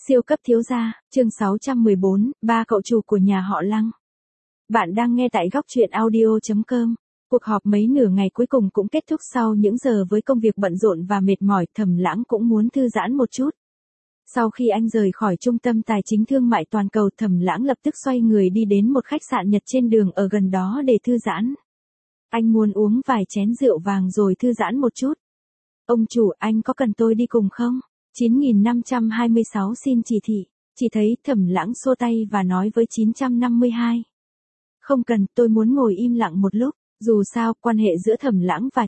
Siêu cấp thiếu gia, chương 614, ba cậu chủ của nhà họ Lăng. Bạn đang nghe tại góc truyện audio.com. Cuộc họp mấy nửa ngày cuối cùng cũng kết thúc sau những giờ với công việc bận rộn và mệt mỏi, Thẩm Lãng cũng muốn thư giãn một chút. Sau khi anh rời khỏi trung tâm tài chính thương mại toàn cầu, Thẩm Lãng lập tức xoay người đi đến một khách sạn Nhật trên đường ở gần đó để thư giãn. Anh muốn uống vài chén rượu vàng rồi thư giãn một chút. Ông chủ, anh có cần tôi đi cùng không? 9526 xin chỉ thị. Chỉ thấy Thẩm Lãng xua tay và nói với 952. Không cần, tôi muốn ngồi im lặng một lúc. Dù sao, quan hệ giữa Thẩm Lãng và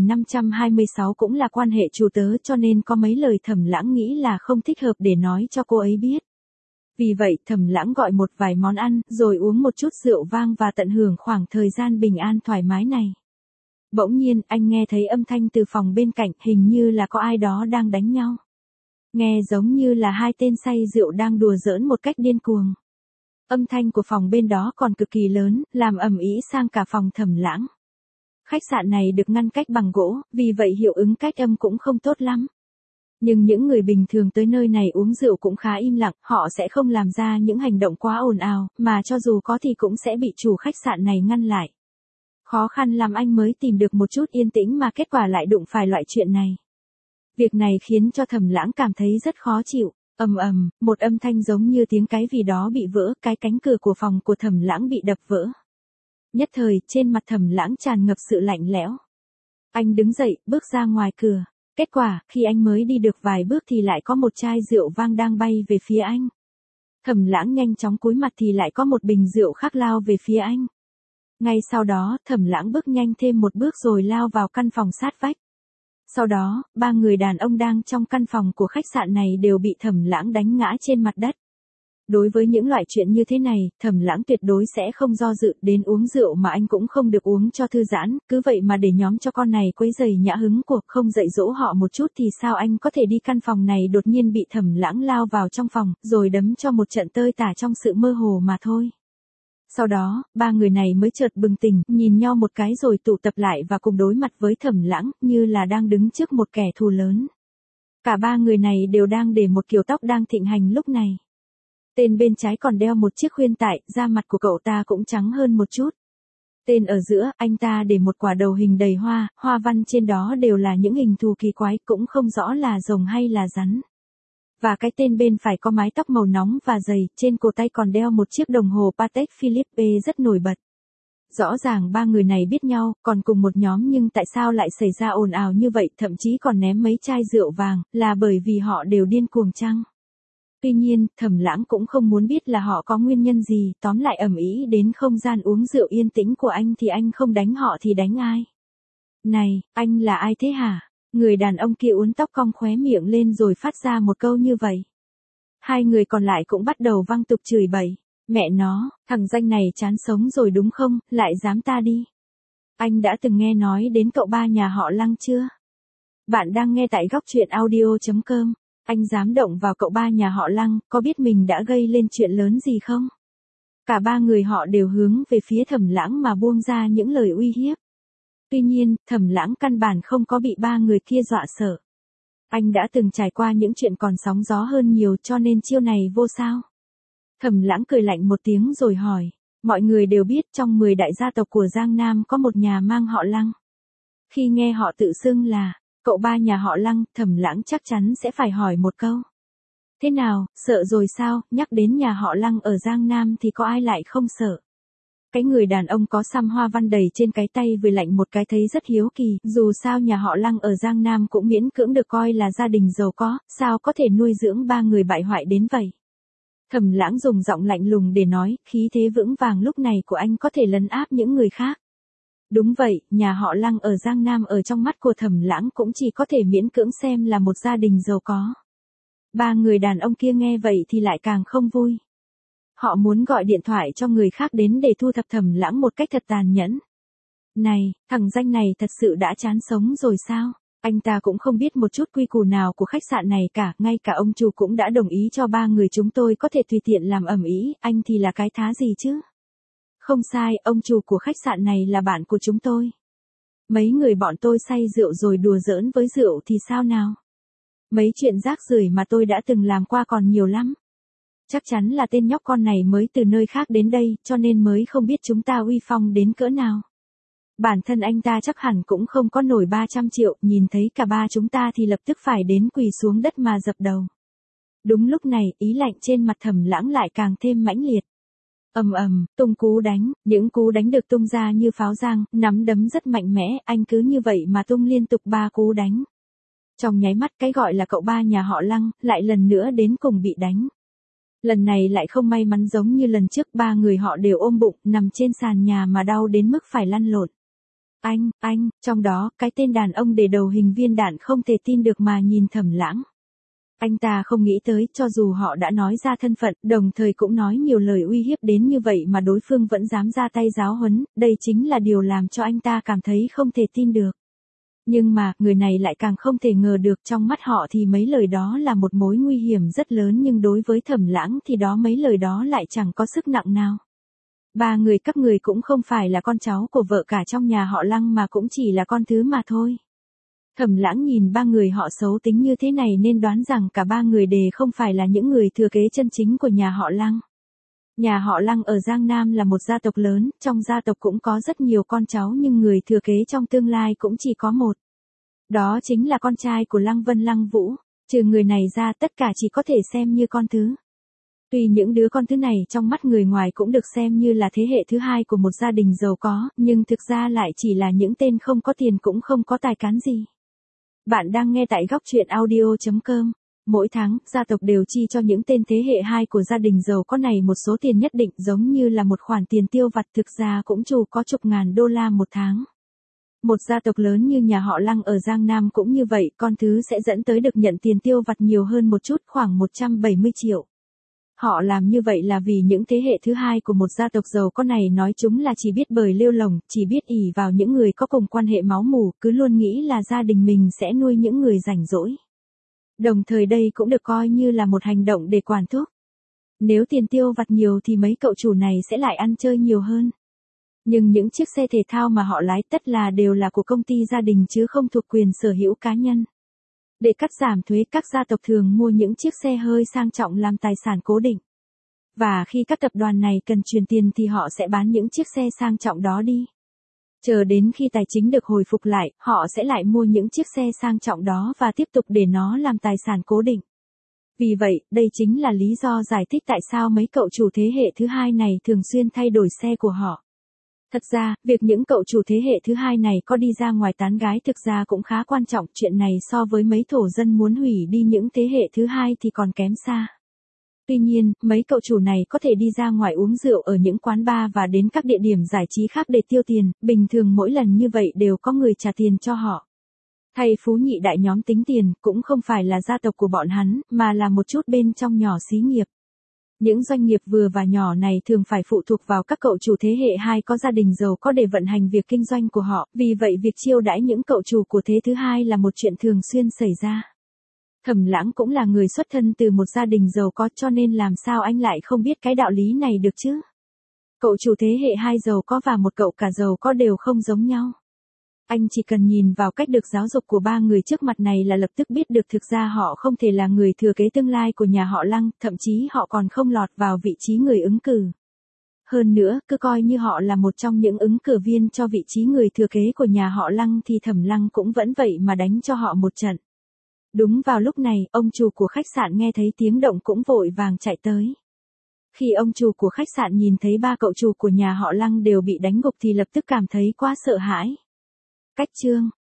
9526 cũng là quan hệ chủ tớ, cho nên có mấy lời Thẩm Lãng nghĩ là không thích hợp để nói cho cô ấy biết. Vì vậy, Thẩm Lãng gọi một vài món ăn, rồi uống một chút rượu vang và tận hưởng khoảng thời gian bình an thoải mái này. Bỗng nhiên, anh nghe thấy âm thanh từ phòng bên cạnh, hình như là có ai đó đang đánh nhau. Nghe giống như là hai tên say rượu đang đùa giỡn một cách điên cuồng. Âm thanh của phòng bên đó còn cực kỳ lớn, làm ầm ĩ sang cả phòng Thẩm Lãng. Khách sạn này được ngăn cách bằng gỗ, vì vậy hiệu ứng cách âm cũng không tốt lắm. Nhưng những người bình thường tới nơi này uống rượu cũng khá im lặng, họ sẽ không làm ra những hành động quá ồn ào, mà cho dù có thì cũng sẽ bị chủ khách sạn này ngăn lại. Khó khăn lắm anh mới tìm được một chút yên tĩnh mà kết quả lại đụng phải loại chuyện này. Việc này khiến cho Thẩm Lãng cảm thấy rất khó chịu. Ầm ầm, một âm thanh giống như tiếng cái gì đó bị vỡ, cái cánh cửa của phòng của Thẩm Lãng bị đập vỡ. Nhất thời, trên mặt Thẩm Lãng tràn ngập sự lạnh lẽo. Anh đứng dậy, bước ra ngoài cửa. Kết quả, khi anh mới đi được vài bước thì lại có một chai rượu vang đang bay về phía anh. Thẩm Lãng nhanh chóng cúi mặt thì lại có một bình rượu khác lao về phía anh. Ngay sau đó, Thẩm Lãng bước nhanh thêm một bước rồi lao vào căn phòng sát vách. Sau đó, ba người đàn ông đang trong căn phòng của khách sạn này đều bị Thẩm Lãng đánh ngã trên mặt đất. Đối với những loại chuyện như thế này, Thẩm Lãng tuyệt đối sẽ không do dự, đến uống rượu mà anh cũng không được uống cho thư giãn, cứ vậy mà để nhóm cho con này quấy rầy nhã hứng của, không dạy dỗ họ một chút thì sao anh có thể đi. Căn phòng này đột nhiên bị Thẩm Lãng lao vào trong phòng, rồi đấm cho một trận tơi tả trong sự mơ hồ mà thôi. Sau đó, ba người này mới chợt bừng tỉnh, nhìn nhau một cái rồi tụ tập lại và cùng đối mặt với Thẩm Lãng, như là đang đứng trước một kẻ thù lớn. Cả ba người này đều đang để một kiểu tóc đang thịnh hành lúc này. Tên bên trái còn đeo một chiếc khuyên tai, da mặt của cậu ta cũng trắng hơn một chút. Tên ở giữa, anh ta để một quả đầu hình đầy hoa, hoa văn trên đó đều là những hình thù kỳ quái, cũng không rõ là rồng hay là rắn. Và cái tên bên phải có mái tóc màu nóng và dày, trên cổ tay còn đeo một chiếc đồng hồ Patek Philippe rất nổi bật. Rõ ràng ba người này biết nhau, còn cùng một nhóm, nhưng tại sao lại xảy ra ồn ào như vậy, thậm chí còn ném mấy chai rượu vàng, là bởi vì họ đều điên cuồng chăng? Tuy nhiên, Thẩm Lãng cũng không muốn biết là họ có nguyên nhân gì, tóm lại ầm ĩ đến không gian uống rượu yên tĩnh của anh thì anh không đánh họ thì đánh ai? Này, anh là ai thế hả? Người đàn ông kia uốn tóc cong khóe miệng lên rồi phát ra một câu như vậy. Hai người còn lại cũng bắt đầu văng tục chửi bậy. Mẹ nó, thằng danh này chán sống rồi đúng không, lại dám ta đi. Anh đã từng nghe nói đến cậu ba nhà họ Lăng chưa? Bạn đang nghe tại góc truyện audio.com. Anh dám động vào cậu ba nhà họ Lăng, có biết mình đã gây lên chuyện lớn gì không? Cả ba người họ đều hướng về phía Thẩm Lãng mà buông ra những lời uy hiếp. Tuy nhiên, Thẩm Lãng căn bản không có bị ba người kia dọa sợ. Anh đã từng trải qua những chuyện còn sóng gió hơn nhiều, cho nên chiêu này vô sao. Thẩm Lãng cười lạnh một tiếng rồi hỏi. Mọi người đều biết trong 10 đại gia tộc của Giang Nam có một nhà mang họ Lăng. Khi nghe họ tự xưng là cậu ba nhà họ Lăng, Thẩm Lãng chắc chắn sẽ phải hỏi một câu. Thế nào, sợ rồi sao? Nhắc đến nhà họ Lăng ở Giang Nam thì có ai lại không sợ? Cái người đàn ông có xăm hoa văn đầy trên cái tay vừa lạnh một cái thấy rất hiếu kỳ, dù sao nhà họ Lăng ở Giang Nam cũng miễn cưỡng được coi là gia đình giàu có, sao có thể nuôi dưỡng ba người bại hoại đến vậy? Thẩm Lãng dùng giọng lạnh lùng để nói, khí thế vững vàng lúc này của anh có thể lấn áp những người khác. Đúng vậy, nhà họ Lăng ở Giang Nam ở trong mắt của Thẩm Lãng cũng chỉ có thể miễn cưỡng xem là một gia đình giàu có. Ba người đàn ông kia nghe vậy thì lại càng không vui. Họ muốn gọi điện thoại cho người khác đến để thu thập Thẩm Lãng một cách thật tàn nhẫn. Này, thằng danh này thật sự đã chán sống rồi sao? Anh ta cũng không biết một chút quy củ nào của khách sạn này cả, ngay cả ông chủ cũng đã đồng ý cho ba người chúng tôi có thể tùy tiện làm ầm ĩ, anh thì là cái thá gì chứ? Không sai, ông chủ của khách sạn này là bạn của chúng tôi. Mấy người bọn tôi say rượu rồi đùa giỡn với rượu thì sao nào? Mấy chuyện rác rưởi mà tôi đã từng làm qua còn nhiều lắm. Chắc chắn là tên nhóc con này mới từ nơi khác đến đây, cho nên mới không biết chúng ta uy phong đến cỡ nào. Bản thân anh ta chắc hẳn cũng không có nổi 300 triệu, nhìn thấy cả ba chúng ta thì lập tức phải đến quỳ xuống đất mà dập đầu. Đúng lúc này, ý lạnh trên mặt Thẩm Lãng lại càng thêm mãnh liệt. Ầm ầm, tung cú đánh, những cú đánh được tung ra như pháo giang, nắm đấm rất mạnh mẽ, anh cứ như vậy mà tung liên tục 3 cú đánh. Trong nháy mắt cái gọi là cậu ba nhà họ Lăng, lại lần nữa đến cùng bị đánh. Lần này lại không may mắn giống như lần trước, ba người họ đều ôm bụng, nằm trên sàn nhà mà đau đến mức phải lăn lộn. Anh, trong đó, cái tên đàn ông để đầu hình viên đạn không thể tin được mà nhìn Thẩm Lãng. Anh ta không nghĩ tới, cho dù họ đã nói ra thân phận, đồng thời cũng nói nhiều lời uy hiếp đến như vậy mà đối phương vẫn dám ra tay giáo huấn, đây chính là điều làm cho anh ta cảm thấy không thể tin được. Nhưng mà, người này lại càng không thể ngờ được, trong mắt họ thì mấy lời đó là một mối nguy hiểm rất lớn, nhưng đối với Thẩm Lãng thì mấy lời đó lại chẳng có sức nặng nào. Ba người các người cũng không phải là con cháu của vợ cả trong nhà họ Lăng mà cũng chỉ là con thứ mà thôi. Thẩm Lãng nhìn ba người họ xấu tính như thế này nên đoán rằng cả ba người đều không phải là những người thừa kế chân chính của nhà họ Lăng. Nhà họ Lăng ở Giang Nam là một gia tộc lớn, trong gia tộc cũng có rất nhiều con cháu nhưng người thừa kế trong tương lai cũng chỉ có một. Đó chính là con trai của Lăng Vân Lăng Vũ, trừ người này ra tất cả chỉ có thể xem như con thứ. Tuy những đứa con thứ này trong mắt người ngoài cũng được xem như là thế hệ thứ hai của một gia đình giàu có, nhưng thực ra lại chỉ là những tên không có tiền cũng không có tài cán gì. Bạn đang nghe tại góc truyện audio.com. Mỗi tháng, gia tộc đều chi cho những tên thế hệ 2 của gia đình giàu có này một số tiền nhất định, giống như là một khoản tiền tiêu vặt, thực ra cũng chỉ có chục ngàn đô la một tháng. Một gia tộc lớn như nhà họ Lăng ở Giang Nam cũng như vậy, con thứ sẽ dẫn tới được nhận tiền tiêu vặt nhiều hơn một chút, khoảng 170 triệu. Họ làm như vậy là vì những thế hệ thứ hai của một gia tộc giàu có này nói chúng là chỉ biết bời lêu lồng, chỉ biết ỷ vào những người có cùng quan hệ máu mủ, cứ luôn nghĩ là gia đình mình sẽ nuôi những người rảnh rỗi. Đồng thời đây cũng được coi như là một hành động để quản thúc. Nếu tiền tiêu vặt nhiều thì mấy cậu chủ này sẽ lại ăn chơi nhiều hơn. Nhưng những chiếc xe thể thao mà họ lái tất là đều là của công ty gia đình chứ không thuộc quyền sở hữu cá nhân. Để cắt giảm thuế, các gia tộc thường mua những chiếc xe hơi sang trọng làm tài sản cố định. Và khi các tập đoàn này cần truyền tiền thì họ sẽ bán những chiếc xe sang trọng đó đi. Chờ đến khi tài chính được hồi phục lại, họ sẽ lại mua những chiếc xe sang trọng đó và tiếp tục để nó làm tài sản cố định. Vì vậy, đây chính là lý do giải thích tại sao mấy cậu chủ thế hệ thứ hai này thường xuyên thay đổi xe của họ. Thật ra, việc những cậu chủ thế hệ thứ hai này có đi ra ngoài tán gái thực ra cũng khá quan trọng, chuyện này so với mấy thổ dân muốn hủy đi những thế hệ thứ hai thì còn kém xa. Tuy nhiên, mấy cậu chủ này có thể đi ra ngoài uống rượu ở những quán bar và đến các địa điểm giải trí khác để tiêu tiền, bình thường mỗi lần như vậy đều có người trả tiền cho họ. Thầy phú nhị đại nhóm tính tiền cũng không phải là gia tộc của bọn hắn, mà là một chút bên trong nhỏ xí nghiệp. Những doanh nghiệp vừa và nhỏ này thường phải phụ thuộc vào các cậu chủ thế hệ 2 có gia đình giàu có để vận hành việc kinh doanh của họ, vì vậy việc chiêu đãi những cậu chủ của thế thứ hai là một chuyện thường xuyên xảy ra. Thẩm Lãng cũng là người xuất thân từ một gia đình giàu có, cho nên làm sao anh lại không biết cái đạo lý này được chứ? Cậu chủ thế hệ 2 giàu có và một cậu cả giàu có đều không giống nhau. Anh chỉ cần nhìn vào cách được giáo dục của ba người trước mặt này là lập tức biết được thực ra họ không thể là người thừa kế tương lai của nhà họ Lăng, thậm chí họ còn không lọt vào vị trí người ứng cử. Hơn nữa, cứ coi như họ là một trong những ứng cử viên cho vị trí người thừa kế của nhà họ Lăng thì Thẩm Lăng cũng vẫn vậy mà đánh cho họ một trận. Đúng vào lúc này, ông chủ của khách sạn nghe thấy tiếng động cũng vội vàng chạy tới. Khi ông chủ của khách sạn nhìn thấy ba cậu chủ của nhà họ Lăng đều bị đánh gục thì lập tức cảm thấy quá sợ hãi. Cách chương